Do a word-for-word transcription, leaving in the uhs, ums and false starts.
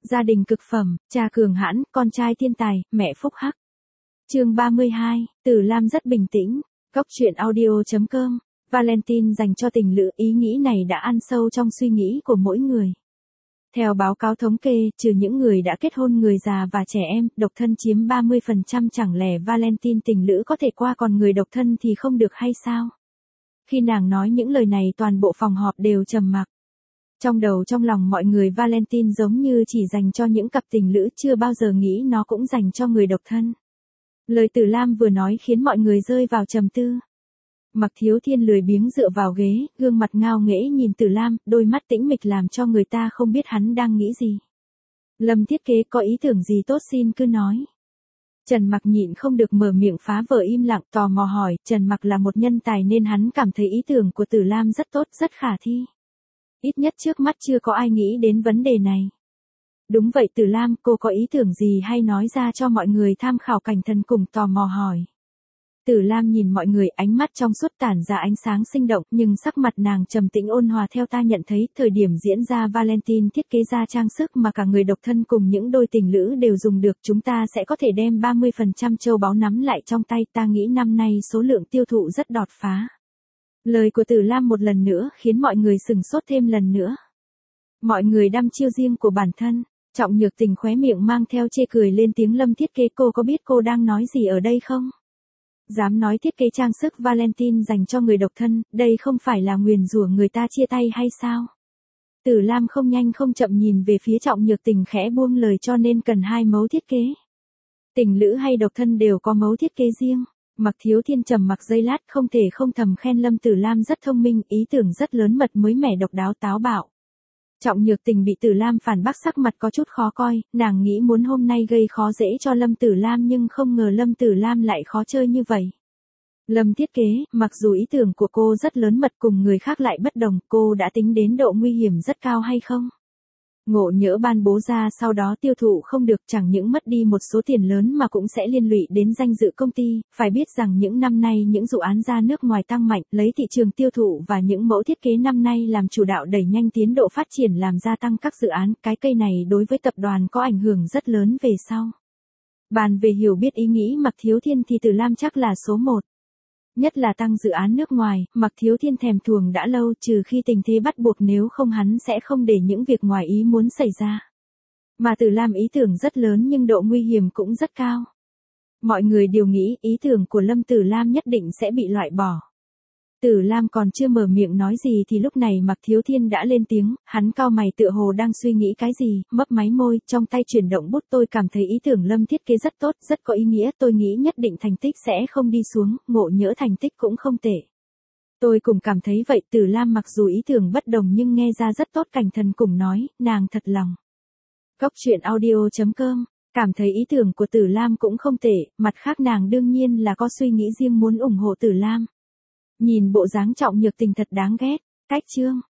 Gia đình cực phẩm, cha cường hãn, con trai thiên tài, mẹ phúc hắc. Chương ba mươi hai, Tử Lam rất bình tĩnh. Góc truyện audio chấm com. Valentine dành cho tình lữ, ý nghĩ này đã ăn sâu trong suy nghĩ của mỗi người. Theo báo cáo thống kê, trừ những người đã kết hôn, người già và trẻ em, độc thân chiếm ba mươi phần trăm, chẳng lẽ Valentine tình lữ có thể qua còn người độc thân thì không được hay sao? Khi nàng nói những lời này, toàn bộ phòng họp đều trầm mặc. Trong đầu trong lòng mọi người, Valentine giống như chỉ dành cho những cặp tình lữ, chưa bao giờ nghĩ nó cũng dành cho người độc thân. Lời Tử Lam vừa nói khiến mọi người rơi vào trầm tư. Mặc Thiếu Thiên lười biếng dựa vào ghế, gương mặt ngao nghễ nhìn Tử Lam, đôi mắt tĩnh mịch làm cho người ta không biết hắn đang nghĩ gì. Lâm thiết kế có ý tưởng gì tốt xin cứ nói. Trần Mặc nhịn không được mở miệng phá vỡ im lặng, tò mò hỏi. Trần Mặc là một nhân tài nên hắn cảm thấy ý tưởng của Tử Lam rất tốt, rất khả thi. Ít nhất trước mắt chưa có ai nghĩ đến vấn đề này. Đúng vậy Tử Lam, cô có ý tưởng gì hay nói ra cho mọi người tham khảo. Cảnh Thần cùng tò mò hỏi. Tử Lam nhìn mọi người, ánh mắt trong suốt tản ra ánh sáng sinh động, nhưng sắc mặt nàng trầm tĩnh ôn hòa. Theo ta nhận thấy, thời điểm diễn ra Valentine thiết kế ra trang sức mà cả người độc thân cùng những đôi tình lữ đều dùng được, chúng ta sẽ có thể đem ba mươi phần trăm châu báu nắm lại trong tay. Ta nghĩ năm nay số lượng tiêu thụ rất đột phá. Lời của Tử Lam một lần nữa khiến mọi người sửng sốt thêm lần nữa. Mọi người đăm chiêu riêng của bản thân. Trọng Nhược Tình khóe miệng mang theo chê cười lên tiếng. Lâm thiết kế, cô có biết cô đang nói gì ở đây không? Dám nói thiết kế trang sức Valentine dành cho người độc thân, đây không phải là nguyền rủa người ta chia tay hay sao? Tử Lam không nhanh không chậm nhìn về phía Trọng Nhược Tình, khẽ buông lời. Cho nên cần hai mẫu thiết kế. Tình lữ hay độc thân đều có mẫu thiết kế riêng. Mặc Thiếu Thiên trầm mặc giây lát, không thể không thầm khen Lâm Tử Lam rất thông minh, ý tưởng rất lớn mật, mới mẻ, độc đáo, táo bạo. Trọng Nhược Tình bị Tử Lam phản bác, sắc mặt có chút khó coi, nàng nghĩ muốn hôm nay gây khó dễ cho Lâm Tử Lam nhưng không ngờ Lâm Tử Lam lại khó chơi như vậy. Lâm thiết kế, mặc dù ý tưởng của cô rất lớn mật cùng người khác lại bất đồng, cô đã tính đến độ nguy hiểm rất cao hay không? Ngộ nhỡ ban bố ra sau đó tiêu thụ không được, chẳng những mất đi một số tiền lớn mà cũng sẽ liên lụy đến danh dự công ty. Phải biết rằng những năm nay những dự án ra nước ngoài tăng mạnh, lấy thị trường tiêu thụ và những mẫu thiết kế năm nay làm chủ đạo đẩy nhanh tiến độ phát triển, làm gia tăng các dự án. Cái cây này đối với tập đoàn có ảnh hưởng rất lớn về sau. Bàn về hiểu biết ý nghĩ Mặc Thiếu Thiên thì Tử Lam chắc là số một. Nhất là tăng dự án nước ngoài, Mặc Thiếu Thiên thèm thuồng đã lâu, trừ khi tình thế bắt buộc, nếu không hắn sẽ không để những việc ngoài ý muốn xảy ra. Mà Tử Lam ý tưởng rất lớn nhưng độ nguy hiểm cũng rất cao. Mọi người đều nghĩ ý tưởng của Lâm Tử Lam nhất định sẽ bị loại bỏ. Tử Lam còn chưa mở miệng nói gì thì lúc này Mặc Thiếu Thiên đã lên tiếng, hắn cau mày tựa hồ đang suy nghĩ cái gì, mấp máy môi, trong tay chuyển động bút. Tôi cảm thấy ý tưởng Lâm thiết kế rất tốt, rất có ý nghĩa, tôi nghĩ nhất định thành tích sẽ không đi xuống, ngộ nhỡ thành tích cũng không tệ. Tôi cũng cảm thấy vậy. Tử Lam mặc dù ý tưởng bất đồng nhưng nghe ra rất tốt. Cảnh Thần cùng nói, nàng thật lòng. Góc truyện audio chấm com, cảm thấy ý tưởng của Tử Lam cũng không tệ, mặt khác nàng đương nhiên là có suy nghĩ riêng muốn ủng hộ Tử Lam. Nhìn bộ dáng Trọng Nhược Tình thật đáng ghét. Cách chương.